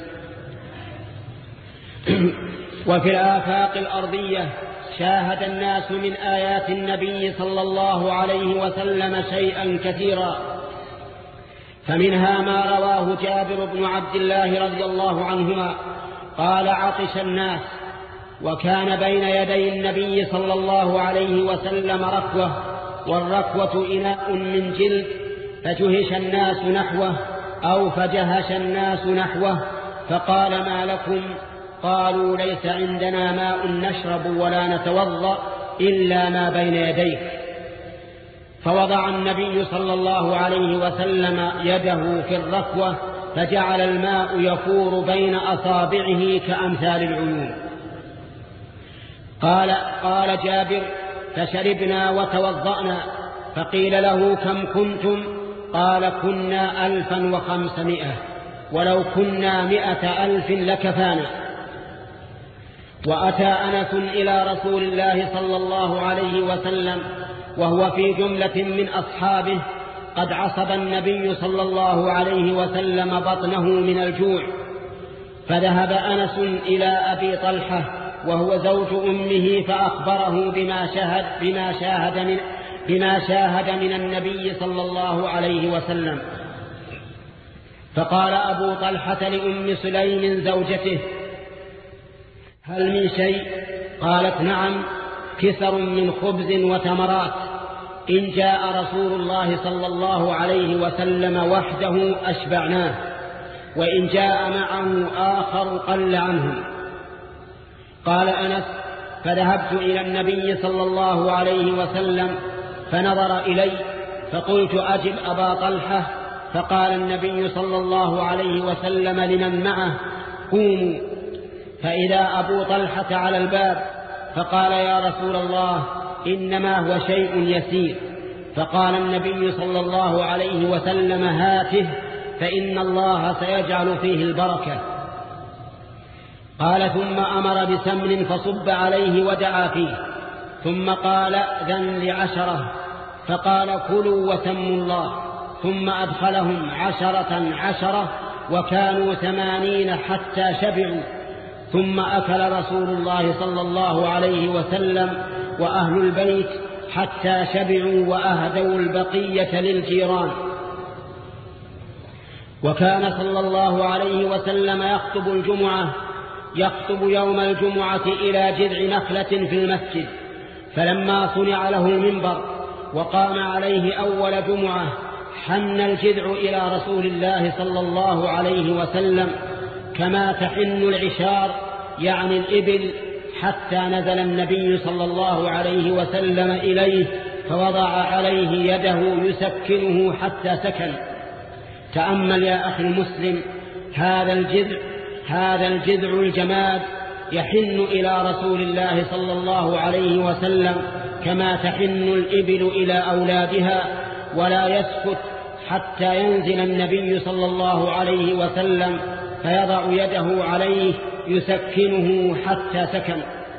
وفي الآفاق الأرضية شاهد الناس من آيات النبي صلى الله عليه وسلم شيئا كثيرا، فمنها ما رواه جابر بن عبد الله رضي الله عنهما قال: عطش الناس، وكان بين يدي النبي صلى الله عليه وسلم ركوة، والركوة إناء من جلد، فجهش الناس نحوه أو فجهش الناس نحوه، فقال: ما لكم؟ قالوا: ليس عندنا ماء نشرب ولا نتوضأ إلا ما بين يديك. فوضع النبي صلى الله عليه وسلم يده في الركوة، فجعل الماء يفور بين أصابعه كأمثال العيون. قال, قال جابر: فشربنا وتوضأنا، فقيل له كم كنتم؟ قال كنا ألفا وخمسمائة، ولو كنا مئة ألف لكفانا. وأتى أنس إلى رسول الله صلى الله عليه وسلم وهو في جملة من أصحابه قد عصب النبي صلى الله عليه وسلم بطنه من الجوع، فذهب أنس إلى أبي طلحة وهو زوج أمه فأخبره بما شاهد, بما شاهد, من, بما شاهد من النبي صلى الله عليه وسلم. فقال أبو طلحة لأم سليم زوجته: هل من شيء؟ قالت: نعم، كسر من خبز وتمرات، إن جاء رسول الله صلى الله عليه وسلم وحده أشبعناه، وإن جاء معه آخر قل عنهم. قال أنس: فذهبت إلى النبي صلى الله عليه وسلم فنظر إلي فقلت: أجب أبا طلحة. فقال النبي صلى الله عليه وسلم لمن معه: قوموا. فإذا أبو طلحة على الباب فقال: يا رسول الله، إنما هو شيء يسير. فقال النبي صلى الله عليه وسلم: هاته، فإن الله سيجعل فيه البركة. قال: ثم أمر بسمن فصب عليه ودعا فيه، ثم قال: أذن لعشرة. فقال: كلوا وسموا الله. ثم أدخلهم عشرة عشرة، وكانوا ثمانين حتى شبعوا. ثم أكل رسول الله صلى الله عليه وسلم وأهل البيت حتى شبعوا وأهدوا البقية للجيران. وكان صلى الله عليه وسلم يخطب الجمعة يخطب يوم الجمعة إلى جذع نخلة في المسجد، فلما صنع له منبر وقام عليه أول جمعة حن الجذع إلى رسول الله صلى الله عليه وسلم كما تحن العشار، يعني الإبل، حتى نزل النبي صلى الله عليه وسلم إليه فوضع عليه يده يسكنه حتى سكن. تأمل يا أخي المسلم هذا الجذع هذا الجذع الجماد يحن إلى رسول الله صلى الله عليه وسلم كما تحن الإبل إلى أولادها، ولا يسكت حتى ينزل النبي صلى الله عليه وسلم فيضع يده عليه يسكنه حتى سكن.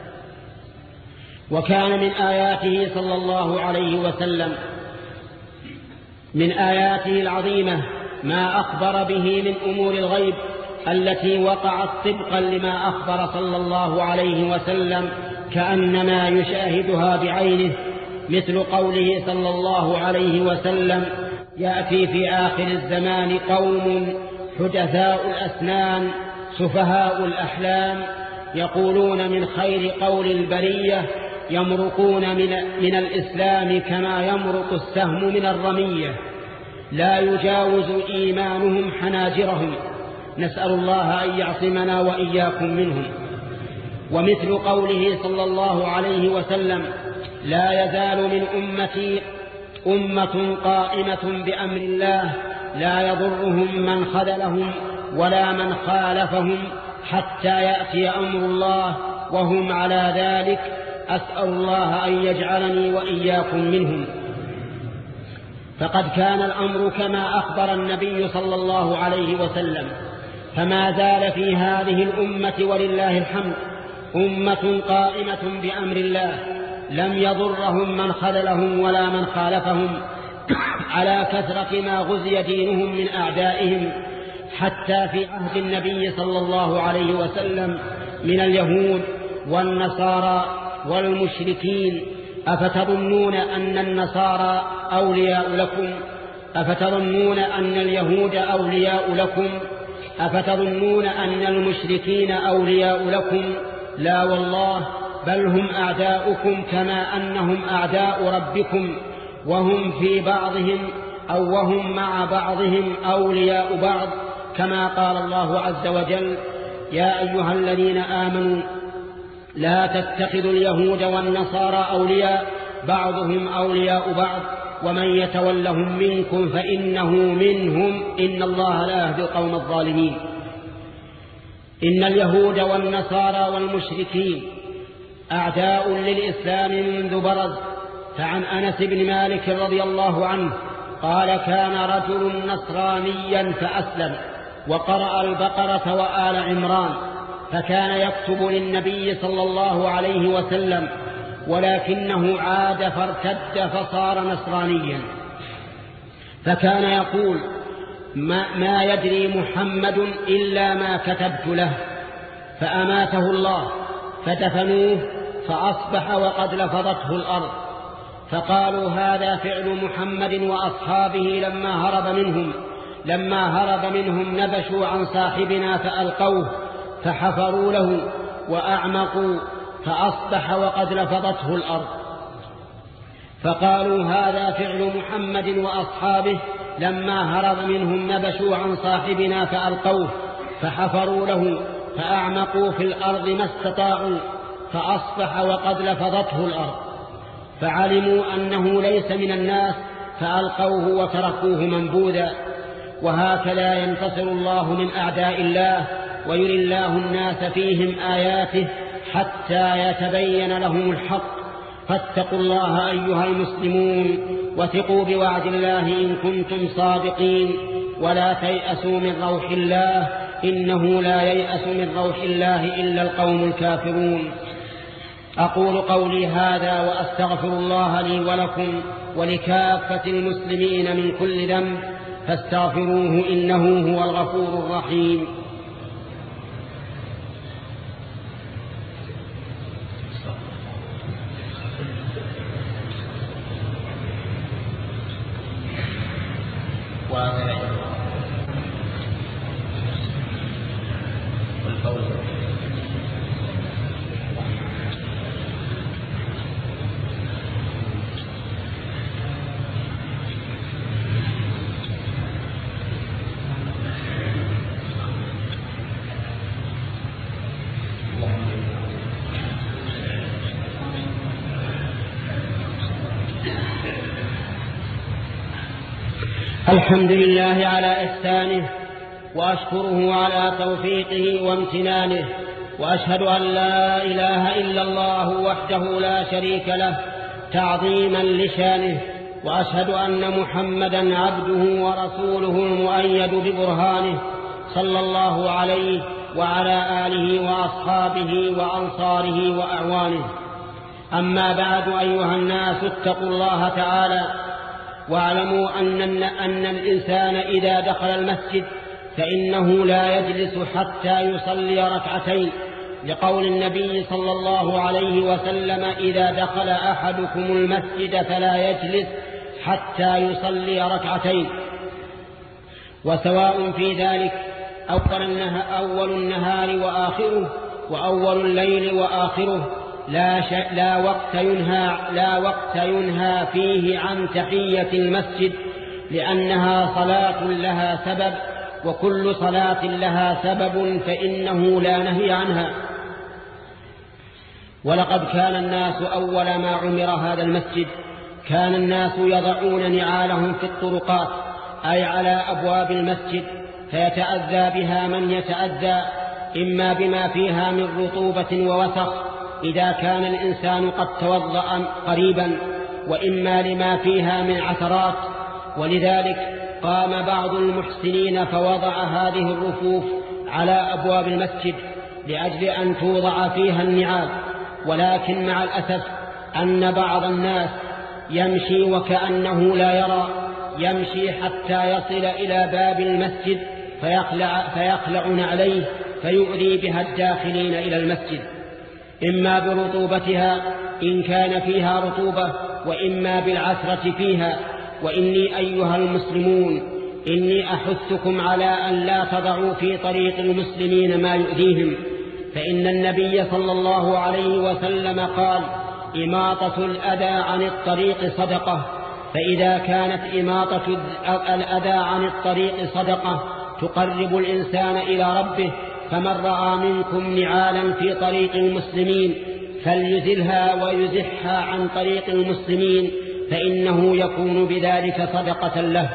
وكان من آياته صلى الله عليه وسلم من آياته العظيمة ما أخبر به من أمور الغيب التي وقعت طبقا لما أخبر صلى الله عليه وسلم كأنما يشاهدها بعينه، مثل قوله صلى الله عليه وسلم: يأتي في آخر الزمان قوم حدثاء الأسنان سفهاء الأحلام يقولون من خير قول البرية يمرقون من, من الإسلام كما يمرق السهم من الرمية، لا يجاوز إيمانهم حناجرهم، نسأل الله أن يعصمنا وإياكم منهم. ومثل قوله صلى الله عليه وسلم: لا يزال من أمتي أمة قائمة بأمر الله لا يضرهم من خذلهم ولا من خالفهم حتى يأتي أمر الله وهم على ذلك، أسأل الله أن يجعلني وإياكم منهم. فقد كان الأمر كما أخبر النبي صلى الله عليه وسلم، فما زال في هذه الأمة ولله الحمد أمة قائمة بأمر الله لم يضرهم من خذلهم ولا من خالفهم، على كثرة ما غزي دينهم من أعدائهم، حتى في عهد النبي صلى الله عليه وسلم من اليهود والنصارى والمشركين. أفتظنون أن النصارى أولياء لكم؟ أفتظنون أن اليهود أولياء لكم؟ أفتظنون أن المشركين أولياء لكم؟ لا والله، بل هم أعداؤكم كما أنهم أعداء ربكم، وهم في بعضهم أو وهم مع بعضهم أولياء بعض، كما قال الله عز وجل: يا أيها الذين آمنوا لا تتخذوا اليهود والنصارى أولياء بعضهم أولياء بعض ومن يتولهم منكم فإنه منهم إن الله لا يهدي القوم الظالمين. إن اليهود والنصارى والمشركين أعداء للإسلام منذ برز، فعن أنس بن مالك رضي الله عنه قال كان رجل نصرانيا فأسلم وقرأ البقرة وآل عمران، فكان يكتب للنبي صلى الله عليه وسلم، ولكنه عاد فارتد فصار نصرانيا، فكان يقول ما, ما يدري محمد إلا ما كتبت له، فأماته الله فدفنوه فأصبح وقد لفظته الأرض، فقالوا هذا فعل محمد وأصحابه لما هرب منهم لما هرب منهم نبشوا عن صاحبنا فألقوه فحفروا له وأعمقوا فأصبح وقد لفظته الأرض. فقالوا هذا فعل محمد وأصحابه لما هرب منهم نبشوا عن صاحبنا فألقوه فحفروا له فأعمقوا في الأرض ما استطاعوا فأصبح وقد لفظته الأرض، فعلموا أنه ليس من الناس فألقوه وتركوه منبوذا. وهكذا ينتصر الله من أعداء الله ويري الله الناس فيهم آياته حتى يتبين لهم الحق. فاتقوا الله أيها المسلمون وثقوا بوعد الله إن كنتم صادقين، ولا تيأسوا من روح الله إنه لا ييأس من روح الله إلا القوم الكافرون. أقول قولي هذا وأستغفر الله لي ولكم ولكافة المسلمين من كل ذنب، فاستغفروه إنه هو الغفور الرحيم. الحمد لله على إحسانه، وأشكره على توفيقه وامتنانه، وأشهد أن لا إله إلا الله وحده لا شريك له تعظيما لشانه، وأشهد أن محمدا عبده ورسوله المؤيد ببرهانه صلى الله عليه وعلى آله وأصحابه وأنصاره وأعوانه. أما بعد، أيها الناس اتقوا الله تعالى واعلموا أن, أن الإنسان إذا دخل المسجد فإنه لا يجلس حتى يصلي ركعتين، لقول النبي صلى الله عليه وسلم إذا دخل أحدكم المسجد فلا يجلس حتى يصلي ركعتين. وسواء في ذلك أول النهار وآخره وأول الليل وآخره، لا, لا, وقت ينهى لا وقت ينهى فيه عن تحية المسجد، لأنها صلاة لها سبب، وكل صلاة لها سبب فإنه لا نهي عنها. ولقد كان الناس أول ما عمر هذا المسجد كان الناس يضعون نعالهم في الطرقات، أي على أبواب المسجد، فيتأذى بها من يتأذى، إما بما فيها من رطوبة ووسخ إذا كان الإنسان قد توضأ قريبا، وإما لما فيها من عثرات. ولذلك قام بعض المحسنين فوضع هذه الرفوف على أبواب المسجد لأجل أن توضع فيها النعال. ولكن مع الأسف أن بعض الناس يمشي وكأنه لا يرى، يمشي حتى يصل إلى باب المسجد فيخلع, فيخلع نعليه فيؤذي بها الداخلين إلى المسجد، إما برطوبتها إن كان فيها رطوبة، وإما بالعثرة فيها. وإني أيها المسلمون إني أحثكم على أن لا تضعوا في طريق المسلمين ما يؤذيهم، فإن النبي صلى الله عليه وسلم قال: إماطة الأذى عن الطريق صدقة. فإذا كانت إماطة الأذى عن الطريق صدقة تقرب الإنسان إلى ربه، فمن رأى منكم نعالا في طريق المسلمين فليزلها ويزحها عن طريق المسلمين، فإنه يكون بذلك صدقة له.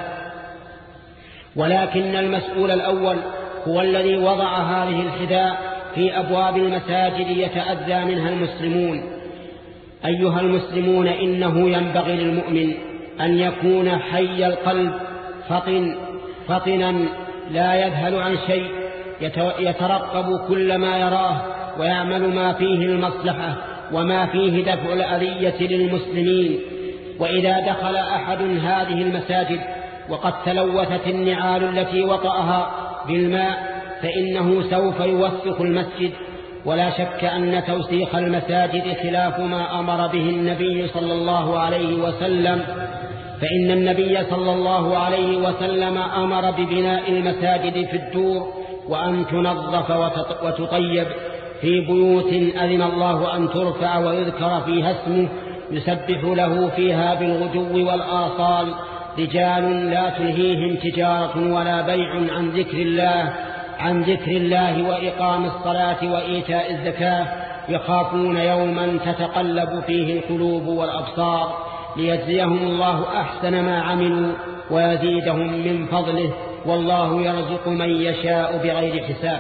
ولكن المسؤول الأول هو الذي وضع هذه الحذاء في أبواب المساجد يتأذى منها المسلمون. أيها المسلمون، إنه ينبغي للمؤمن أن يكون حي القلب فطن فطنا لا يذهل عن شيء، يترقب كل ما يراه ويعمل ما فيه المصلحة وما فيه دفع الأذية للمسلمين. وإذا دخل أحد هذه المساجد وقد تلوثت النعال التي وطأها بالماء فإنه سوف يوسخ المسجد. ولا شك أن توسيخ المساجد خلاف ما أمر به النبي صلى الله عليه وسلم، فإن النبي صلى الله عليه وسلم أمر ببناء المساجد في الدور وأن تنظف وتطيب في بيوت أذن الله أن ترفع ويذكر فيها اسمه يسبح له فيها بالغدو والآصال رجال لا تلهيهم تجارة ولا بيع عن ذكر الله عن ذكر الله وإقام الصلاة وإيتاء الزكاة يخافون يوما تتقلب فيه القلوب والأبصار ليجزيهم الله أحسن ما عملوا ويزيدهم من فضله، والله يرزق من يشاء بغير حساب.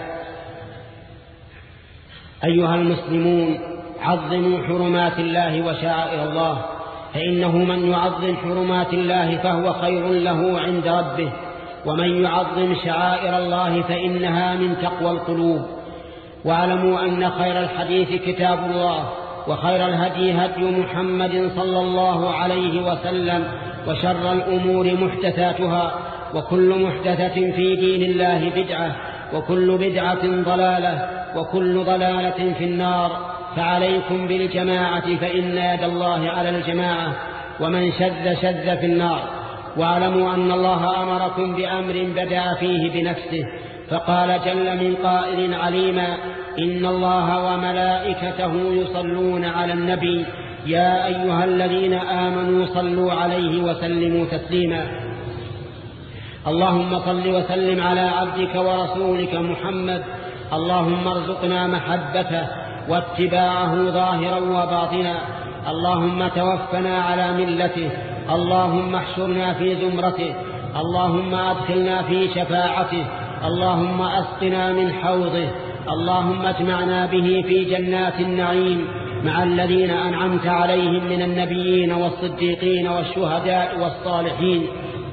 أيها المسلمون، عظموا حرمات الله وشعائر الله، فإنه من يعظم حرمات الله فهو خير له عند ربه، ومن يعظم شعائر الله فإنها من تقوى القلوب. واعلموا أن خير الحديث كتاب الله، وخير الهدي هدي محمد صلى الله عليه وسلم، وشر الأمور محدثاتها، وكل محدثة في دين الله بدعة، وكل بدعة ضلالة، وكل ضلالة في النار. فعليكم بالجماعة فإن يد الله على الجماعة، ومن شذ شذ في النار. واعلموا أن الله أمركم بأمر بدأ فيه بنفسه، فقال جل من قائل عليما: إن الله وملائكته يصلون على النبي يا أيها الذين آمنوا صلوا عليه وسلموا تسليما. اللهم صل وسلم على عبدك ورسولك محمد، اللهم ارزقنا محبته واتباعه ظاهرا وباطنا، اللهم توفنا على ملته، اللهم احشرنا في زمرته، اللهم أدخلنا في شفاعته، اللهم أسقنا من حوضه، اللهم اجمعنا به في جنات النعيم مع الذين أنعمت عليهم من النبيين والصديقين والشهداء والصالحين.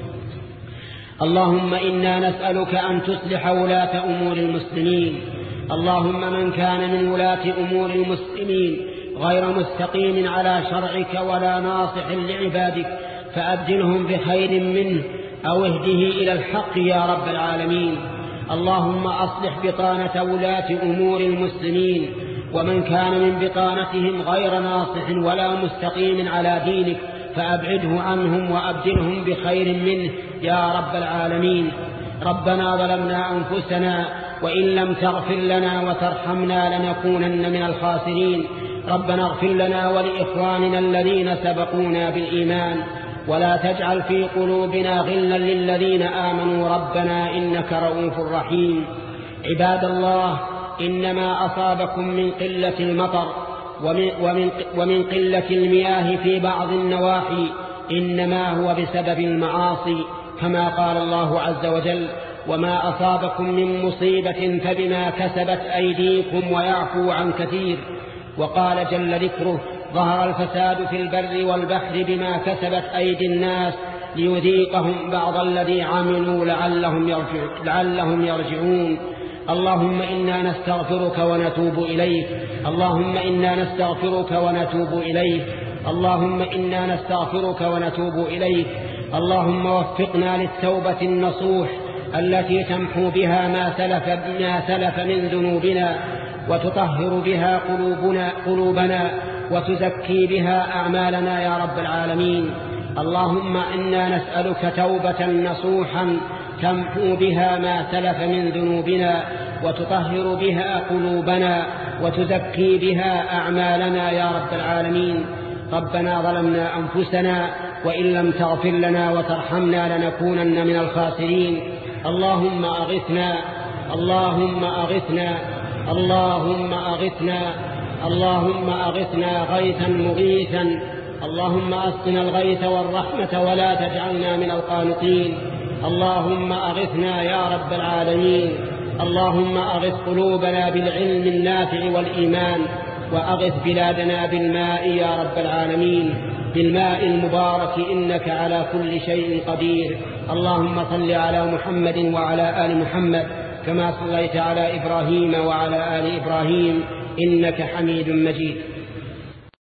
اللهم إنا نسألك أن تصلح ولاة أمور المسلمين، اللهم من كان من ولاة أمور المسلمين غير مستقيم على شرعك ولا ناصح لعبادك فأبدلهم بخير منه أو اهده إلى الحق يا رب العالمين. اللهم أصلح بطانة ولاة أمور المسلمين، ومن كان من بطانتهم غير ناصح ولا مستقيم على دينك فأبعده عنهم وأبدلهم بخير منه يا رب العالمين. ربنا ظلمنا أنفسنا وإن لم تغفر لنا وترحمنا لنكونن من الخاسرين. ربنا اغفر لنا ولإخواننا الذين سبقونا بالإيمان، ولا تجعل في قلوبنا غلا للذين آمنوا ربنا إنك رؤوف رحيم. عباد الله، إنما أصابكم من قلة المطر ومن, ومن, ومن قلة المياه في بعض النواحي إنما هو بسبب المعاصي، كما قال الله عز وجل: وما أصابكم من مصيبة فبما كسبت أيديكم ويعفو عن كثير. وقال جل ذكره: ظهر الفساد في البر والبحر بما كسبت أيدي الناس ليذيقهم بعض الذي عملوا لعلهم, يرجع لعلهم يرجعون. اللهم إنا نستغفرك ونتوب إليك، اللهم إنا نستغفرك ونتوب إليك، اللهم إنا نستغفرك ونتوب إليك. اللهم وفقنا للتوبة النصوح التي تمحو بها ما سلف, ما سلف من ذنوبنا، وتطهر بها قلوبنا, قلوبنا وتزكي بها أعمالنا يا رب العالمين. اللهم إنا نسألك توبة نصوحا تمحو بها ما سلف من ذنوبنا وتطهر بها قلوبنا وتزكي بها أعمالنا يا رب العالمين. ربنا ظلمنا أنفسنا وإن لم تغفر لنا وترحمنا لنكونن من الخاسرين. اللهم أغثنا اللهم أغثنا اللهم أغثنا اللهم أغثنا غيثا مغيثا. اللهم أسقنا الغيث والرحمة ولا تجعلنا من القانطين. اللهم أغثنا يا رب العالمين. اللهم أغث قلوبنا بالعلم النافع والإيمان، وأغث بلادنا بالماء يا رب العالمين، بالماء المبارك، إنك على كل شيء قدير. اللهم صل على محمد وعلى آل محمد كما صليت على إبراهيم وعلى آل إبراهيم إنك حميد مجيد.